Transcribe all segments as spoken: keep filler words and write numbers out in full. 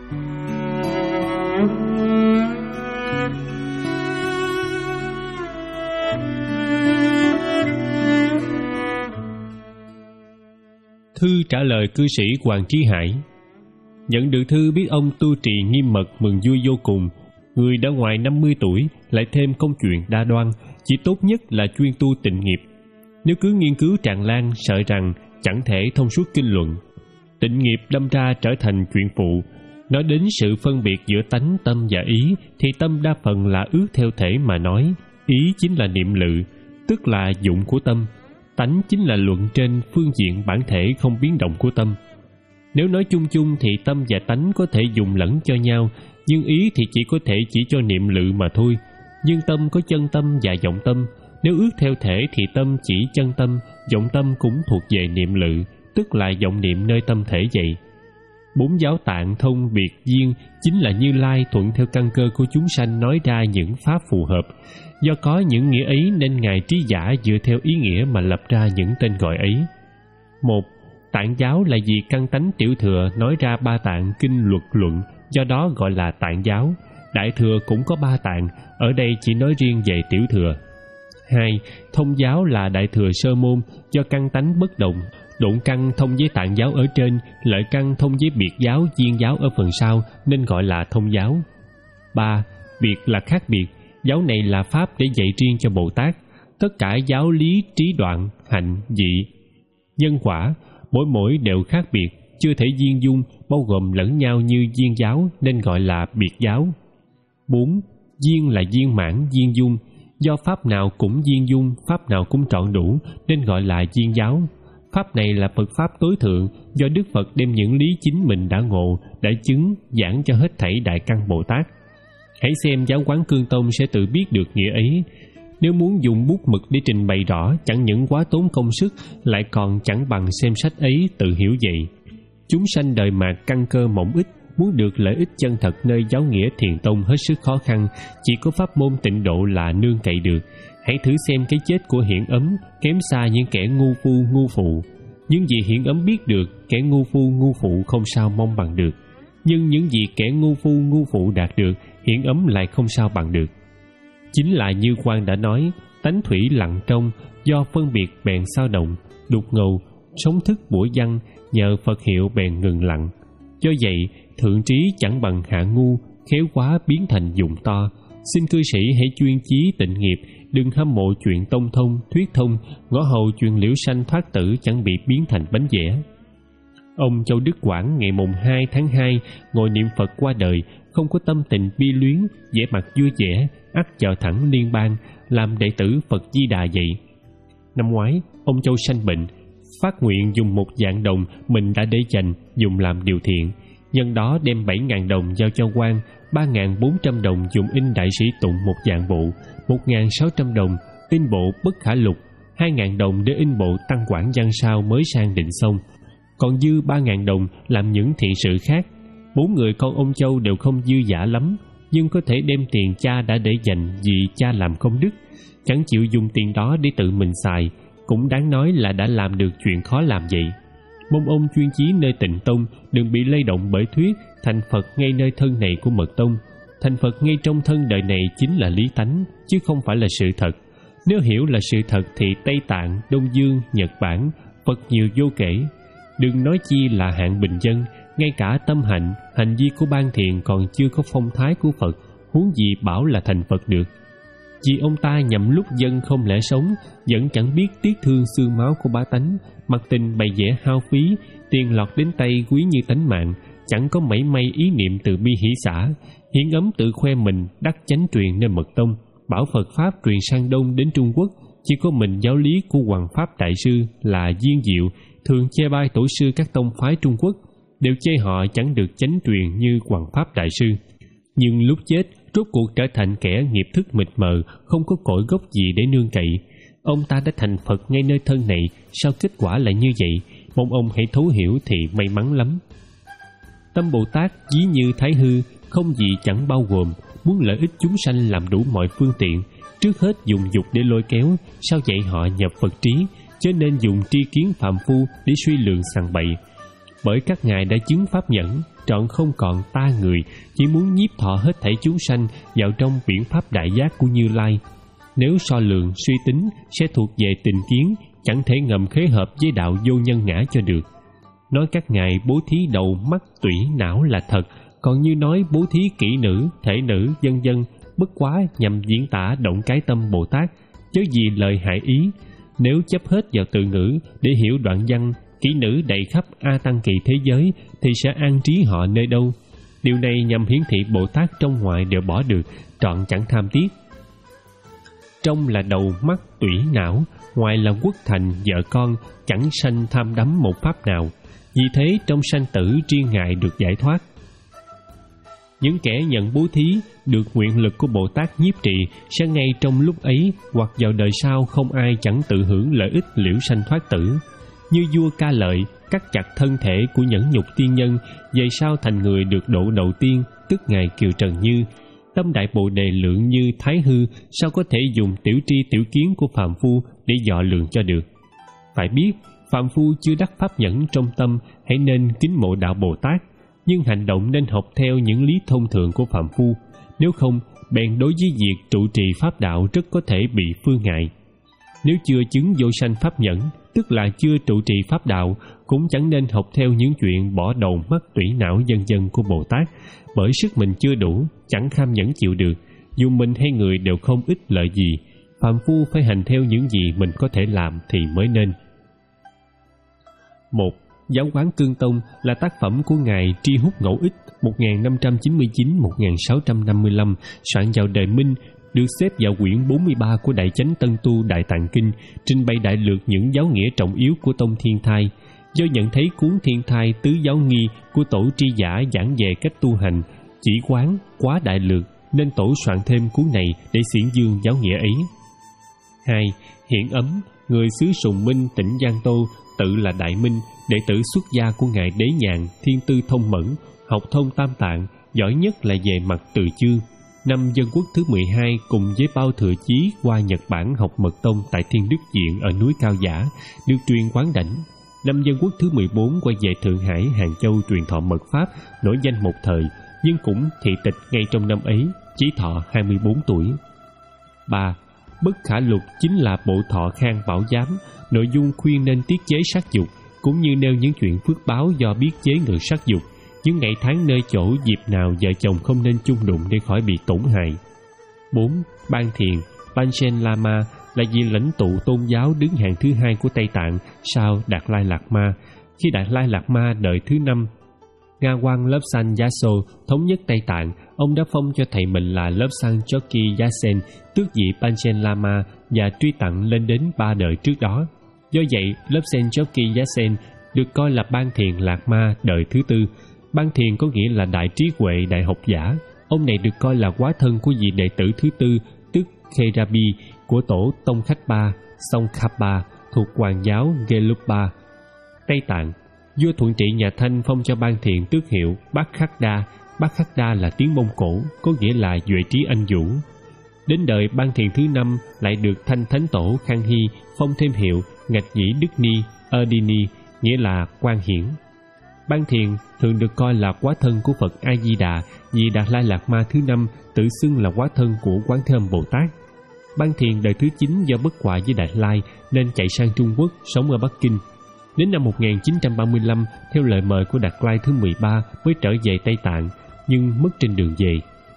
Thư trả lời cư sĩ Hoàng Trí Hải. Nhận được thư biết ông tu trì nghiêm mật, mừng vui vô cùng. Người đã ngoài năm mươi tuổi, lại thêm công chuyện đa đoan, chỉ tốt nhất là chuyên tu tịnh nghiệp. Nếu cứ nghiên cứu tràn lan, sợ rằng chẳng thể thông suốt kinh luận. Tịnh nghiệp đâm ra trở thành chuyện phụ. Nói đến sự phân biệt giữa tánh, tâm và ý, thì tâm đa phần là ước theo thể mà nói, ý chính là niệm lự, tức là dụng của tâm. Tánh chính là luận trên phương diện bản thể không biến động của tâm. Nếu nói chung chung thì tâm và tánh có thể dùng lẫn cho nhau, nhưng ý thì chỉ có thể chỉ cho niệm lự mà thôi. Nhưng tâm có chân tâm và vọng tâm. Nếu ước theo thể thì tâm chỉ chân tâm, vọng tâm cũng thuộc về niệm lự, tức là vọng niệm nơi tâm thể vậy. Bốn giáo tạng thông biệt duyên chính là Như Lai thuận theo căn cơ của chúng sanh nói ra những pháp phù hợp. Do có những nghĩa ấy nên Ngài Trí Giả dựa theo ý nghĩa mà lập ra những tên gọi ấy. Một, tạng giáo là vì căn tánh tiểu thừa nói ra ba tạng kinh luật luận, do đó gọi là tạng giáo. Đại thừa cũng có ba tạng, ở đây chỉ nói riêng về tiểu thừa. Hai, thông giáo là đại thừa sơ môn, do căn tánh bất động, độn căn thông với tạng giáo ở trên, lợi căn thông với biệt giáo, duyên giáo ở phần sau, nên gọi là thông giáo. Ba, biệt là khác biệt, giáo này là pháp để dạy riêng cho Bồ Tát. Tất cả giáo lý, trí đoạn, hạnh, dị, nhân quả, mỗi mỗi đều khác biệt, chưa thể duyên dung, bao gồm lẫn nhau như duyên giáo, nên gọi là biệt giáo. Bốn, duyên là viên mãn, viên dung, do pháp nào cũng viên dung, pháp nào cũng trọn đủ, nên gọi là duyên giáo. Pháp này là Phật Pháp tối thượng, do Đức Phật đem những lý chính mình đã ngộ, đã chứng, giảng cho hết thảy Đại Căn Bồ Tát. Hãy xem Giáo Quán Cương Tông sẽ tự biết được nghĩa ấy. Nếu muốn dùng bút mực để trình bày rõ, chẳng những quá tốn công sức, lại còn chẳng bằng xem sách ấy tự hiểu vậy. Chúng sanh đời mạt căn cơ mỏng ít, muốn được lợi ích chân thật nơi giáo nghĩa Thiền Tông hết sức khó khăn, chỉ có pháp môn tịnh độ là nương cậy được. Hãy thử xem cái chết của Hiển Ấm kém xa những kẻ ngu phu ngu phụ. Những gì Hiển Ấm biết được, kẻ ngu phu ngu phụ không sao mong bằng được. Nhưng những gì kẻ ngu phu ngu phụ đạt được, Hiển Ấm lại không sao bằng được. Chính là như Quan đã nói, tánh thủy lặng trong, do phân biệt bèn sao động, đục ngầu, sống thức bủa văn, nhờ Phật hiệu bèn ngừng lặng. Do vậy, thượng trí chẳng bằng hạ ngu, khéo quá biến thành dụng to. Xin cư sĩ hãy chuyên chí tịnh nghiệp, đừng hâm mộ chuyện tông thông, thuyết thông, ngõ hầu chuyện liễu sanh thoát tử chẳng bị biến thành bánh vẽ. Ông Châu Đức Quảng ngày mùng hai tháng hai ngồi niệm Phật qua đời, không có tâm tình bi luyến, vẻ mặt vui vẻ, ắt vào thẳng liên bang, làm đệ tử Phật Di Đà vậy. Năm ngoái, ông Châu sanh bệnh, phát nguyện dùng một vạn đồng mình đã để dành dùng làm điều thiện. Nhân đó đem bảy ngàn đồng giao cho quan, ba ngàn bốn trăm đồng dùng in đại sĩ tụng một vạn bộ, một ngàn sáu trăm đồng in bộ bất khả lục, hai ngàn đồng để in bộ tăng quảng văn sao mới sang định xong. Còn dư ba ngàn đồng làm những thiện sự khác. Bốn người con ông Châu đều không dư dả lắm, nhưng có thể đem tiền cha đã để dành vì cha làm công đức, chẳng chịu dùng tiền đó để tự mình xài, cũng đáng nói là đã làm được chuyện khó làm vậy. Mong ông chuyên chí nơi Tịnh Tông, đừng bị lay động bởi thuyết thành Phật ngay nơi thân này của Mật Tông. Thành Phật ngay trong thân đời này chính là lý tánh, chứ không phải là sự thật. Nếu hiểu là sự thật thì Tây Tạng, Đông Dương, Nhật Bản, Phật nhiều vô kể. Đừng nói chi là hạng bình dân, ngay cả tâm hạnh, hành vi của ban thiện còn chưa có phong thái của Phật, huống gì bảo là thành Phật được. Vì ông ta nhằm lúc dân không lẽ sống, vẫn chẳng biết tiếc thương xương máu của bá tánh, mặc tình bày vẽ hao phí, tiền lọt đến tay quý như tánh mạng, chẳng có mảy may ý niệm từ bi hỷ xả. Hiển Ấm tự khoe mình đắc chánh truyền nơi Mật Tông, bảo Phật Pháp truyền sang Đông đến Trung Quốc, chỉ có mình giáo lý của Hoàng Pháp Đại Sư là Viên Diệu, thường chê bai tổ sư các tông phái Trung Quốc, đều chê họ chẳng được chánh truyền như Hoàng Pháp Đại Sư. Nhưng lúc chết, rốt cuộc trở thành kẻ nghiệp thức mịt mờ, không có cội gốc gì để nương cậy. Ông ta đã thành Phật ngay nơi thân này, sao kết quả lại như vậy? Mong ông hãy thấu hiểu thì may mắn lắm. Tâm Bồ Tát ví như Thái Hư, không gì chẳng bao gồm, muốn lợi ích chúng sanh làm đủ mọi phương tiện. Trước hết dùng dục để lôi kéo, sao dạy họ nhập Phật trí, cho nên dùng tri kiến phàm phu để suy lượng sằng bậy. bởi các ngài đã chứng pháp nhẫn, trọn không còn ta người, chỉ muốn nhiếp thọ hết thảy chúng sanh vào trong biển pháp đại giác của Như Lai. Nếu so lượng suy tính sẽ thuộc về tình kiến, chẳng thể ngầm khế hợp với đạo vô nhân ngã cho được. Nói các ngài bố thí đầu mắt tủy não là thật, còn như nói bố thí kỹ nữ, thể nữ, vân vân, bất quá nhằm diễn tả động cái tâm Bồ Tát, chớ gì lời hại ý. Nếu chấp hết vào từ ngữ để hiểu đoạn văn kỹ nữ đầy khắp A Tăng kỳ thế giới thì sẽ an trí họ nơi đâu? Điều này nhằm hiển thị Bồ Tát trong ngoài đều bỏ được, trọn chẳng tham tiếc. Trong là đầu mắt tủy não, ngoài là quốc thành vợ con, chẳng sanh tham đắm một pháp nào. Vì thế trong sanh tử riêng ngài được giải thoát. Những kẻ nhận bố thí được nguyện lực của Bồ Tát nhiếp trị sẽ ngay trong lúc ấy hoặc vào đời sau không ai chẳng tự hưởng lợi ích liễu sanh thoát tử. Như vua Ca Lợi cắt chặt thân thể của nhẫn nhục tiên nhân, về sau thành người được độ đầu tiên, tức ngài Kiều Trần Như. Tâm đại Bồ Đề lượng như Thái Hư, sao có thể dùng tiểu tri tiểu kiến của phàm phu để dọ lượng cho được? Phải biết phàm phu chưa đắc pháp nhẫn trong tâm, hãy nên kính mộ đạo Bồ Tát, nhưng hành động nên học theo những lý thông thường của phàm phu. Nếu không, bèn đối với việc trụ trì pháp đạo rất có thể bị phương ngại. Nếu chưa chứng vô sanh pháp nhẫn, tức là chưa trụ trì pháp đạo, cũng chẳng nên học theo những chuyện bỏ đầu mắt tủy não vân vân của Bồ Tát, bởi sức mình chưa đủ, chẳng kham nhẫn chịu được, dù mình hay người đều không ích lợi gì. Phàm phu phải hành theo những gì mình có thể làm thì mới nên. Một. Giáo quán Cương Tông là tác phẩm của ngài Tri Húc Ngẫu Ích một nghìn năm trăm chín mươi chín đến một nghìn sáu trăm năm mươi lăm, soạn vào đời Minh, được xếp vào quyển bốn mươi ba của Đại Chánh Tân Tu Đại Tạng Kinh, trình bày đại lược những giáo nghĩa trọng yếu của tông Thiên Thai. Do nhận thấy cuốn Thiên Thai Tứ Giáo Nghi của tổ tri giả giảng về cách tu hành, chỉ quán quá đại lược, nên tổ soạn thêm cuốn này để xiển dương giáo nghĩa ấy. Hai. Hiện Ấm, người xứ Sùng Minh tỉnh Giang Tô, tự là Đại Minh, đệ tử xuất gia của ngài Đế Nhàn, thiên tư thông mẫn, học thông tam tạng, giỏi nhất là về mặt từ chương. Năm Dân Quốc thứ mười hai cùng với Bao Thừa Chí qua Nhật Bản học mật tông tại Thiên Đức Viện ở núi Cao Giả, được truyền quán đảnh. Năm Dân Quốc thứ mười bốn quay về Thượng Hải, Hàng Châu truyền thọ mật pháp, nổi danh một thời, nhưng cũng thị tịch ngay trong năm ấy, chí thọ hai mươi bốn tuổi. Ba. Bất Khả Lục chính là bộ thọ khang bảo giám, nội dung khuyên nên tiết chế sát dục, cũng như nêu những chuyện phước báo do biết chế ngự sát dục, những ngày tháng nơi chỗ dịp nào vợ chồng không nên chung đụng để khỏi bị tổn hại. Bốn. Ban Thiền, Panchen Lama là vị lãnh tụ tôn giáo đứng hàng thứ hai của Tây Tạng sau Đạt Lai Lạt Ma. Khi Đạt Lai Lạt Ma đời thứ năm, Nga Quang Lobsang Yaso thống nhất Tây Tạng, ông đã phong cho thầy mình là Lobsang Chokyi Yasen, tước vị Panchen Lama và truy tặng lên đến ba đời trước đó. Do vậy, Lobsang Chokyi Yasen được coi là Ban Thiền Lạt Ma đời thứ tư. Ban Thiền có nghĩa là đại trí huệ, đại học giả. Ông này được coi là quá thân của vị đệ tử thứ tư, tức Kherabi của tổ Tông Khách Ba, Songkhapa thuộc Hoàng giáo Gelugpa. Tây Tạng, vua Thuận Trị nhà Thanh phong cho Ban Thiền tước hiệu Bát Khắc Đa. Bát Khắc Đa là tiếng Mông Cổ, có nghĩa là duệ trí anh vũ. Đến đời Ban Thiền thứ năm lại được Thanh Thánh Tổ Khang Hy phong thêm hiệu Ngạch Nhĩ Đức Ni Erdini, nghĩa là Quang Hiển. Ban Thiền thường được coi là quá thân của Phật A Di Đà, vì Đạt Lai Lạt Ma thứ năm tự xưng là quá thân của Quán Thế Âm Bồ Tát. Ban Thiền đời thứ chín do bất hòa với Đạt Lai nên chạy sang Trung Quốc, sống ở Bắc Kinh. Đến năm một nghìn chín trăm ba mươi lăm, theo lời mời của Đạt Lai thứ mười ba mới trở về Tây Tạng, nhưng mất trên đường về.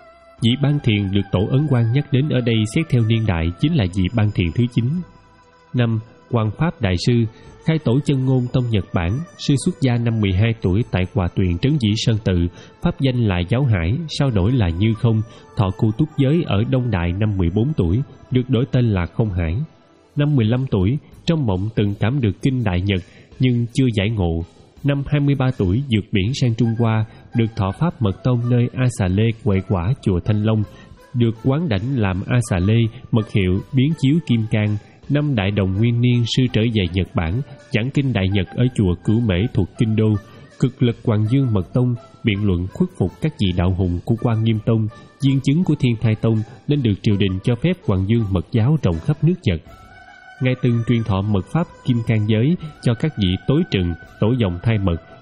Vị Ban Thiền được Tổ Ấn Quang nhắc đến ở đây xét theo niên đại chính là vị Ban Thiền thứ chín. Năm. Hoàng Pháp Đại Sư, khai tổ chân ngôn tông Nhật Bản, sư xuất gia năm mười hai tuổi tại Hòa Tuyền Trấn Dĩ Sơn Tự, pháp danh là Giáo Hải, sau đổi là Như Không, thọ cụ túc giới ở Đông Đại năm mười bốn tuổi, được đổi tên là Không Hải. Năm mười lăm tuổi, trong mộng từng cảm được kinh Đại Nhật nhưng chưa giải ngộ. Năm hai mươi ba tuổi vượt biển sang Trung Hoa, được thọ pháp mật tông nơi A Xà Lê Huệ Quả chùa Thanh Long, được quán đảnh làm A Xà Lê, mật hiệu biến chiếu Kim Cang. Năm Đại Đồng Nguyên Niên sư trở về Nhật Bản, giảng kinh Đại Nhật ở chùa Cửu Mễ thuộc Kinh Đô, cực lực Hoàng Dương Mật Tông, biện luận khuất phục các vị đạo hùng của Quan Nghiêm Tông, viên chứng của Thiên Thai Tông, nên được triều đình cho phép Hoàng Dương Mật giáo rộng khắp nước Nhật. Ngài từng truyền thọ mật pháp Kim Cang giới cho các vị tối trừng, tổ dòng thai mật,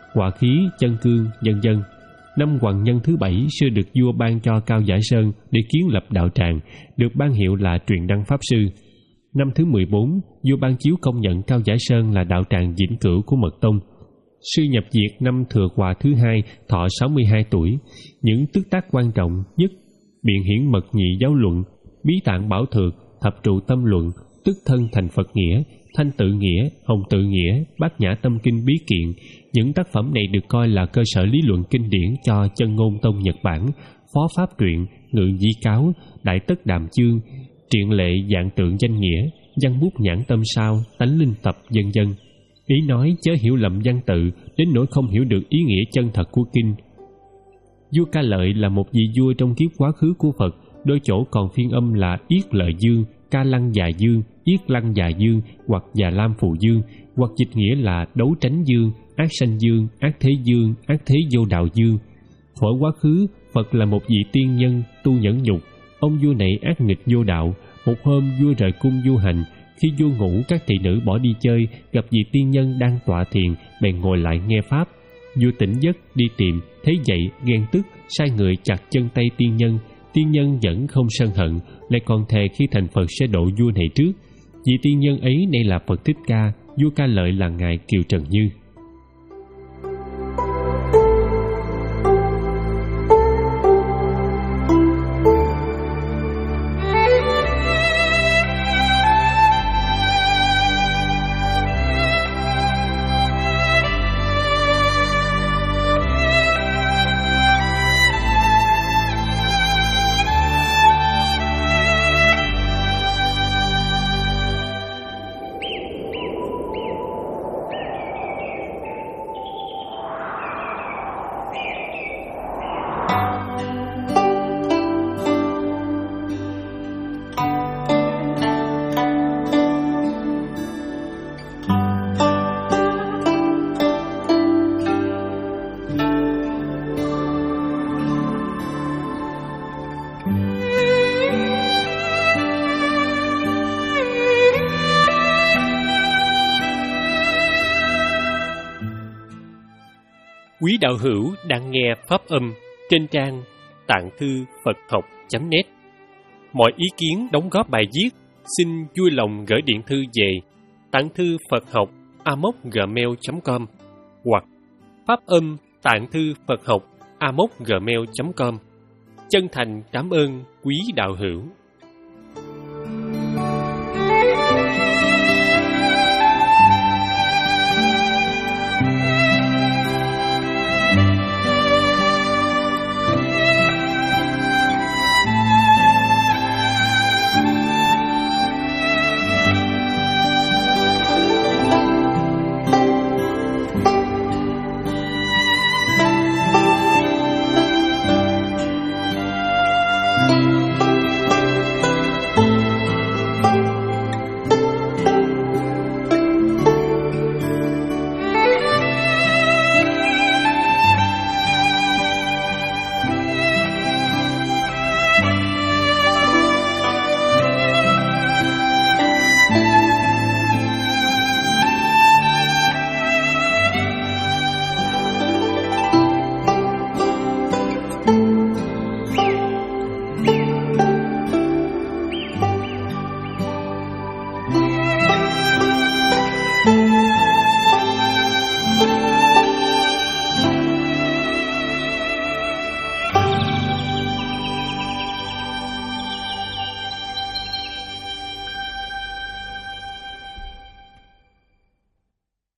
hỏa khí, chân cương, vân vân. Năm Hoằng Nhân thứ bảy xưa được vua ban cho Cao Giải Sơn để kiến lập đạo tràng, được ban hiệu là Truyền Đăng Pháp Sư. Năm thứ mười bốn, vua ban chiếu công nhận Cao Giải Sơn là đạo tràng vĩnh cửu của Mật Tông. Sư nhập diệt năm Thừa Hòa thứ hai, thọ sáu mươi hai tuổi. Những tước tác quan trọng nhất: Biện Hiển Mật Nhị Giáo Luận, Bí Tạng Bảo Thược, Thập Trụ Tâm Luận, Tức Thân Thành Phật Nghĩa, Thanh Tự Nghĩa, Hồng Tự Nghĩa, Bát Nhã Tâm Kinh Bí Kiện. Những tác phẩm này được coi là cơ sở lý luận kinh điển cho Chân Ngôn Tông Nhật Bản, Phó Pháp Truyện, Ngự Di Cáo, Đại Tất Đàm Chương, Triện Lệ Dạng Tượng Danh Nghĩa, Văn Bút Nhãn Tâm Sao, Tánh Linh Tập, vân vân. Ý nói chớ hiểu lầm văn tự đến nỗi không hiểu được ý nghĩa chân thật của kinh. Vua Ca Lợi là một vị vua trong kiếp quá khứ của Phật, đôi chỗ còn phiên âm là Yết Lợi Dương, Ca Lăng Già Dương, Yết Lăng Già Dương hoặc Già Lam Phù Dương, hoặc dịch nghĩa là Đấu Tránh Dương, Ác Sanh Dương, Ác Thế Dương, Ác Thế Vô Đạo Dương. Thuở quá khứ, Phật là một vị tiên nhân tu nhẫn nhục. Ông vua này ác nghịch vô đạo. Một hôm vua rời cung du hành, khi vua ngủ, các thị nữ bỏ đi chơi, gặp vị tiên nhân đang tọa thiền, bèn ngồi lại nghe pháp. Vua tỉnh giấc đi tìm, thấy vậy ghen tức, sai người chặt chân tay tiên nhân. Tiên nhân vẫn không sân hận, lại còn thề khi thành Phật sẽ độ vua này trước. Vị tiên nhân ấy nay là Phật Thích Ca, vua Ca Lợi là ngài Kiều Trần Như. Quý đạo hữu đang nghe pháp âm trên trang tạng thư Phật học chấm net. Mọi ý kiến đóng góp bài viết xin vui lòng gửi điện thư về tạng thư Phật học a m o c gmail chấm com hoặc pháp âm tạng thư Phật học a m o c gmail chấm com. Chân thành cảm ơn quý đạo hữu.